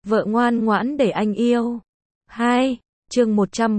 Vợ ngoan ngoãn để anh yêu. 2. Chương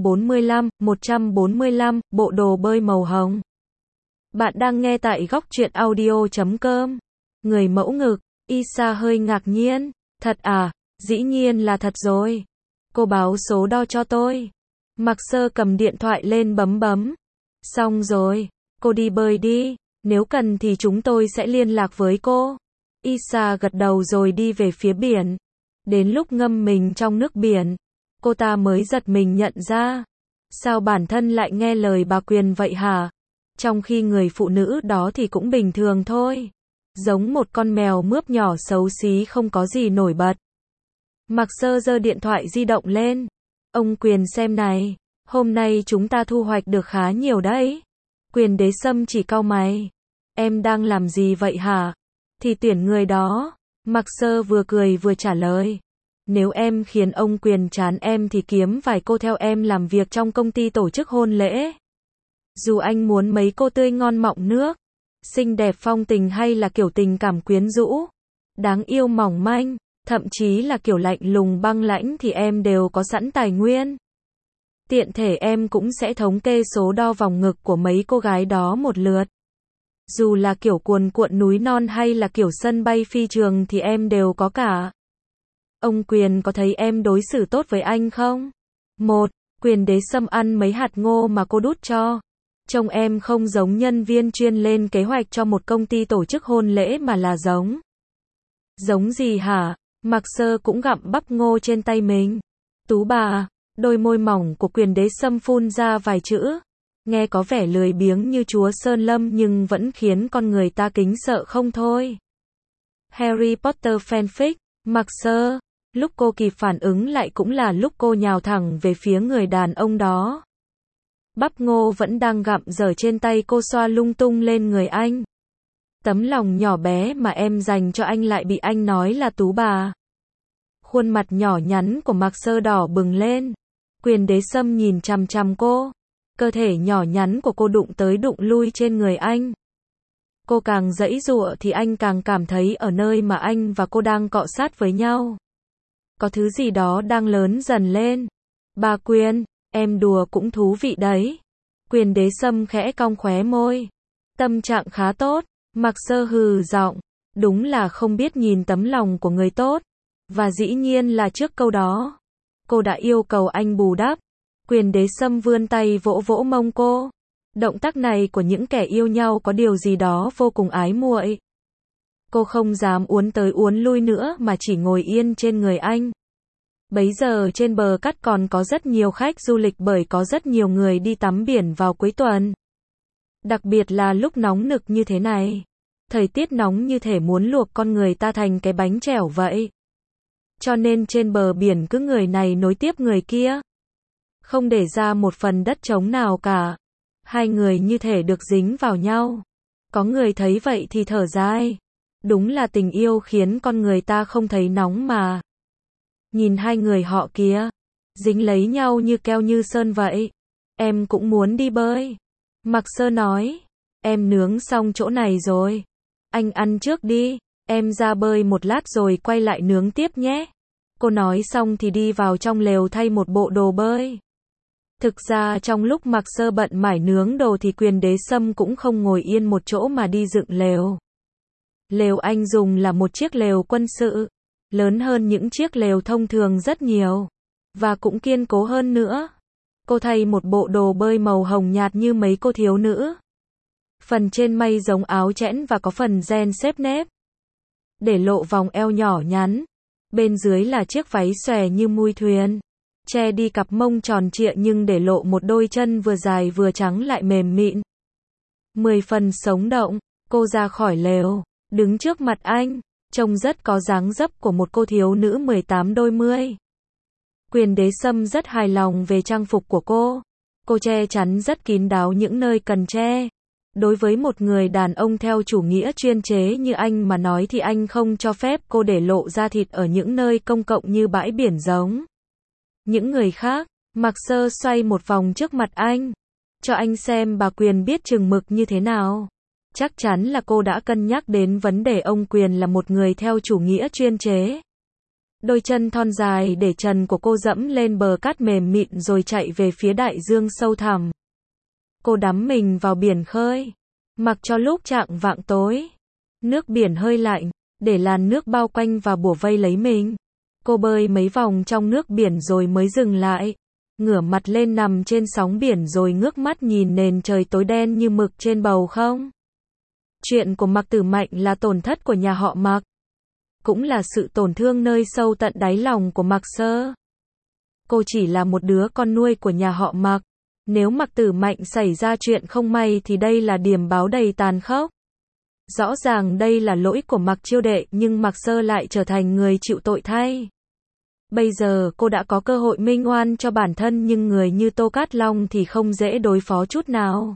145, bộ đồ bơi màu hồng. Bạn đang nghe tại góc truyện audio.com. Người mẫu ngực, Isa hơi ngạc nhiên. Thật à, dĩ nhiên là thật rồi. Cô báo số đo cho tôi. Mạc Sơ cầm điện thoại lên bấm. Xong rồi, cô đi bơi đi, nếu cần thì chúng tôi sẽ liên lạc với cô. Isa gật đầu rồi đi về phía biển. Đến lúc ngâm mình trong nước biển, cô ta mới giật mình nhận ra. Sao bản thân lại nghe lời bà Quyền vậy hả? Trong khi người phụ nữ đó thì cũng bình thường thôi. Giống một con mèo mướp nhỏ xấu xí không có gì nổi bật. Mạc Sơ giơ điện thoại di động lên. Ông Quyền xem này, hôm nay chúng ta thu hoạch được khá nhiều đấy. Quyền Đế Sâm chỉ cau mày. Em đang làm gì vậy hả? Thì tuyển người đó. Mạc Sơ vừa cười vừa trả lời. Nếu em khiến ông Quyền chán em thì kiếm vài cô theo em làm việc trong công ty tổ chức hôn lễ. Dù anh muốn mấy cô tươi ngon mọng nước, xinh đẹp phong tình hay là kiểu tình cảm quyến rũ, đáng yêu mỏng manh, thậm chí là kiểu lạnh lùng băng lãnh thì em đều có sẵn tài nguyên. Tiện thể em cũng sẽ thống kê số đo vòng ngực của mấy cô gái đó một lượt. Dù là kiểu cuồn cuộn núi non hay là kiểu sân bay phi trường thì em đều có cả. Ông Quyền có thấy em đối xử tốt với anh không? 1. Quyền Đế Sâm ăn mấy hạt ngô mà cô đút cho. Trông em không giống nhân viên chuyên lên kế hoạch cho một công ty tổ chức hôn lễ mà là giống. Giống gì hả? Mạc Sơ cũng gặm bắp ngô trên tay mình. Tú bà, đôi môi mỏng của Quyền Đế Sâm phun ra vài chữ. Nghe có vẻ lười biếng như chúa Sơn Lâm nhưng vẫn khiến con người ta kính sợ không thôi. Harry Potter fanfic, Mạc Sơ. Lúc cô kịp phản ứng lại cũng là lúc cô nhào thẳng về phía người đàn ông đó. Bắp ngô vẫn đang gặm dở trên tay cô xoa lung tung lên người anh. Tấm lòng nhỏ bé mà em dành cho anh lại bị anh nói là tú bà. Khuôn mặt nhỏ nhắn của Mạc Sơ đỏ bừng lên. Quyền Đế Sâm nhìn chằm chằm cô. Cơ thể nhỏ nhắn của cô đụng tới đụng lui trên người anh. Cô càng giãy giụa thì anh càng cảm thấy ở nơi mà anh và cô đang cọ sát với nhau. Có thứ gì đó đang lớn dần lên. Bà Quyền, em đùa cũng thú vị đấy. Quyền Đế Sâm khẽ cong khóe môi. Tâm trạng khá tốt. Mạc Sơ hừ giọng. Đúng là không biết nhìn tấm lòng của người tốt. Và dĩ nhiên là trước câu đó, cô đã yêu cầu anh bù đắp. Quyền Đế Sâm vươn tay vỗ vỗ mông cô. Động tác này của những kẻ yêu nhau có điều gì đó vô cùng ái muội. Cô không dám uốn tới uốn lui nữa mà chỉ ngồi yên trên người anh. Bấy giờ trên bờ cát còn có rất nhiều khách du lịch bởi có rất nhiều người đi tắm biển vào cuối tuần. Đặc biệt là lúc nóng nực như thế này. Thời tiết nóng như thể muốn luộc con người ta thành cái bánh chèo vậy. Cho nên trên bờ biển cứ người này nối tiếp người kia. Không để ra một phần đất trống nào cả. Hai người như thể được dính vào nhau. Có người thấy vậy thì thở dài. Đúng là tình yêu khiến con người ta không thấy nóng mà. Nhìn hai người họ kia, dính lấy nhau như keo như sơn vậy. Em cũng muốn đi bơi. Mạc Sơ nói, em nướng xong chỗ này rồi. Anh ăn trước đi, em ra bơi một lát rồi quay lại nướng tiếp nhé. Cô nói xong thì đi vào trong lều thay một bộ đồ bơi. Thực ra trong lúc Mạc Sơ bận mải nướng đồ thì Quyền Đế Sâm cũng không ngồi yên một chỗ mà đi dựng lều. Lều anh dùng là một chiếc lều quân sự, lớn hơn những chiếc lều thông thường rất nhiều, và cũng kiên cố hơn nữa. Cô thay một bộ đồ bơi màu hồng nhạt như mấy cô thiếu nữ. Phần trên may giống áo chẽn và có phần ren xếp nếp, để lộ vòng eo nhỏ nhắn. Bên dưới là chiếc váy xòe như mui thuyền, che đi cặp mông tròn trịa nhưng để lộ một đôi chân vừa dài vừa trắng lại mềm mịn. 10 phần sống động, cô ra khỏi lều, đứng trước mặt anh, trông rất có dáng dấp của một cô thiếu nữ 18 đôi mươi. Quyền Đế Sâm rất hài lòng về trang phục của cô. Cô che chắn rất kín đáo những nơi cần che. Đối với một người đàn ông theo chủ nghĩa chuyên chế như anh mà nói thì anh không cho phép cô để lộ da thịt ở những nơi công cộng như bãi biển giống những người khác. Mạc Sơ xoay một vòng trước mặt anh, cho anh xem bà Quyền biết chừng mực như thế nào. Chắc chắn là cô đã cân nhắc đến vấn đề ông Quyền là một người theo chủ nghĩa chuyên chế. Đôi chân thon dài để trần của cô dẫm lên bờ cát mềm mịn rồi chạy về phía đại dương sâu thẳm. Cô đắm mình vào biển khơi. Mặc cho lúc chạng vạng tối. Nước biển hơi lạnh, để làn nước bao quanh và bủa vây lấy mình. Cô bơi mấy vòng trong nước biển rồi mới dừng lại. Ngửa mặt lên nằm trên sóng biển rồi ngước mắt nhìn nền trời tối đen như mực trên bầu không. Chuyện của Mạc Tử Mạnh là tổn thất của nhà họ Mạc. Cũng là sự tổn thương nơi sâu tận đáy lòng của Mạc Sơ. Cô chỉ là một đứa con nuôi của nhà họ Mạc. Nếu Mạc Tử Mạnh xảy ra chuyện không may thì đây là điểm báo đầy tàn khốc. Rõ ràng đây là lỗi của Mạc Chiêu Đệ nhưng Mạc Sơ lại trở thành người chịu tội thay. Bây giờ cô đã có cơ hội minh oan cho bản thân nhưng người như Tô Cát Long thì không dễ đối phó chút nào.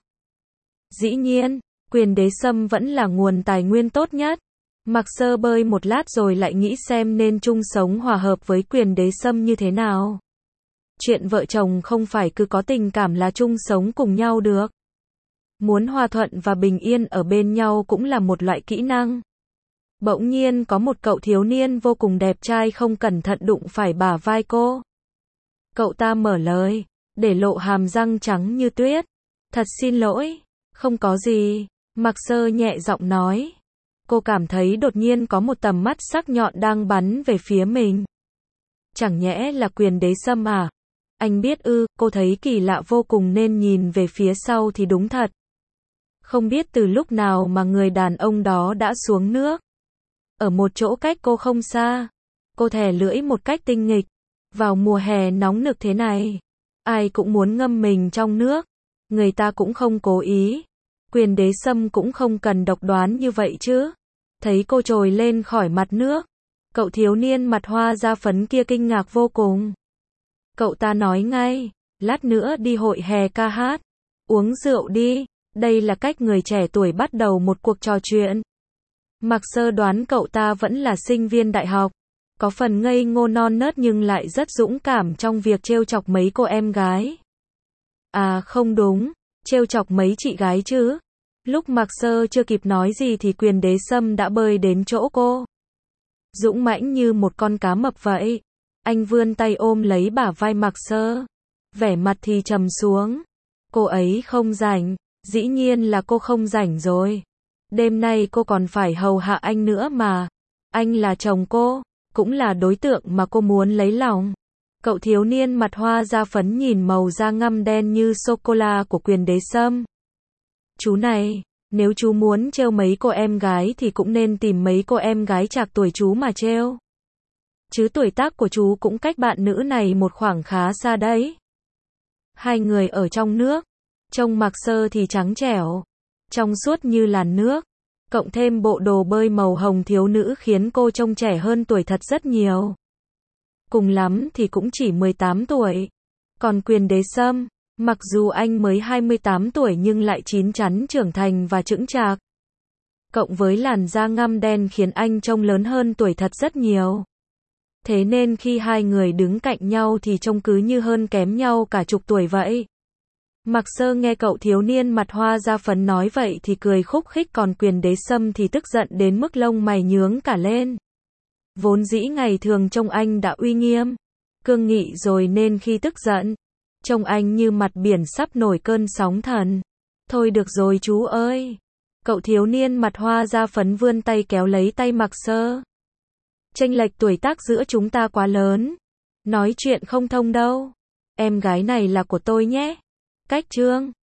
Dĩ nhiên, Quyền Đế Sâm vẫn là nguồn tài nguyên tốt nhất. Mạc Sơ bơi một lát rồi lại nghĩ xem nên chung sống hòa hợp với Quyền Đế Sâm như thế nào. Chuyện vợ chồng không phải cứ có tình cảm là chung sống cùng nhau được. Muốn hòa thuận và bình yên ở bên nhau cũng là một loại kỹ năng. Bỗng nhiên có một cậu thiếu niên vô cùng đẹp trai không cẩn thận đụng phải bả vai cô. Cậu ta mở lời, để lộ hàm răng trắng như tuyết. Thật xin lỗi, không có gì. Mạc Sơ nhẹ giọng nói. Cô cảm thấy đột nhiên có một tầm mắt sắc nhọn đang bắn về phía mình. Chẳng nhẽ là Quyền Đế Sâm à? Anh biết ư? Cô thấy kỳ lạ vô cùng nên nhìn về phía sau thì đúng thật. Không biết từ lúc nào mà người đàn ông đó đã xuống nước. Ở một chỗ cách cô không xa. Cô thè lưỡi một cách tinh nghịch. Vào mùa hè nóng nực thế này, ai cũng muốn ngâm mình trong nước. Người ta cũng không cố ý. Quyền Đế Sâm cũng không cần độc đoán như vậy chứ. Thấy cô trồi lên khỏi mặt nước. Cậu thiếu niên mặt hoa da phấn kia kinh ngạc vô cùng. Cậu ta nói ngay, lát nữa đi hội hè ca hát. Uống rượu đi. Đây là cách người trẻ tuổi bắt đầu một cuộc trò chuyện. Mạc Sơ đoán cậu ta vẫn là sinh viên đại học. Có phần ngây ngô non nớt nhưng lại rất dũng cảm trong việc trêu chọc mấy cô em gái. À không đúng, trêu chọc mấy chị gái chứ. Lúc Mạc Sơ chưa kịp nói gì thì Quyền Đế Sâm đã bơi đến chỗ cô. Dũng mãnh như một con cá mập vậy. Anh vươn tay ôm lấy bả vai Mạc Sơ. Vẻ mặt thì trầm xuống. Cô ấy không rảnh. Dĩ nhiên là cô không rảnh rồi. Đêm nay cô còn phải hầu hạ anh nữa mà. Anh là chồng cô, cũng là đối tượng mà cô muốn lấy lòng. Cậu thiếu niên mặt hoa da phấn nhìn màu da ngăm đen như sô-cô-la của Quyền Đế Sâm. Chú này, nếu chú muốn trêu mấy cô em gái thì cũng nên tìm mấy cô em gái trạc tuổi chú mà trêu. Chứ tuổi tác của chú cũng cách bạn nữ này một khoảng khá xa đấy. Hai người ở trong nước. Trông Mạc Sơ thì trắng trẻo, trong suốt như làn nước, cộng thêm bộ đồ bơi màu hồng thiếu nữ khiến cô trông trẻ hơn tuổi thật rất nhiều. Cùng lắm thì cũng chỉ 18 tuổi. Còn Quyền Đế Sâm, mặc dù anh mới 28 tuổi nhưng lại chín chắn trưởng thành và chững chạc. Cộng với làn da ngăm đen khiến anh trông lớn hơn tuổi thật rất nhiều. Thế nên khi hai người đứng cạnh nhau thì trông cứ như hơn kém nhau cả chục tuổi vậy. Mạc Sơ nghe cậu thiếu niên mặt hoa da phấn nói vậy thì cười khúc khích còn Quyền Đế Sâm thì tức giận đến mức lông mày nhướng cả lên. Vốn dĩ ngày thường trông anh đã uy nghiêm, cương nghị rồi nên khi tức giận, trông anh như mặt biển sắp nổi cơn sóng thần. Thôi được rồi chú ơi. Cậu thiếu niên mặt hoa da phấn vươn tay kéo lấy tay Mạc Sơ. Chênh lệch tuổi tác giữa chúng ta quá lớn. Nói chuyện không thông đâu. Em gái này là của tôi nhé. Cách chương